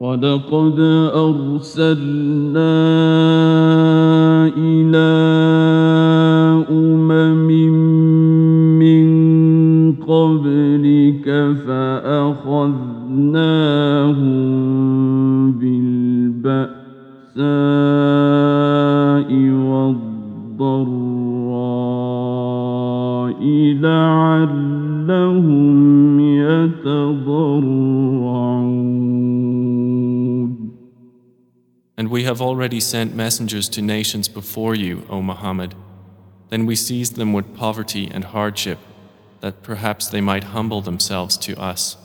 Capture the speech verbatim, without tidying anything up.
وَلَقَدْ أَرْسَلْنَا إِلَىٰ أُمَمٍ مِّن قَبْلِكَ فَأَخَذْنَاهُم بِالْبَأْسَاءِ وَالضَّرَّاءِ لَعَلَّهُمْ يَتَضَرَّعُونَ. And we have already sent messengers to nations before you, O Muhammad. Then we seized them with poverty and hardship, that perhaps they might humble themselves to us.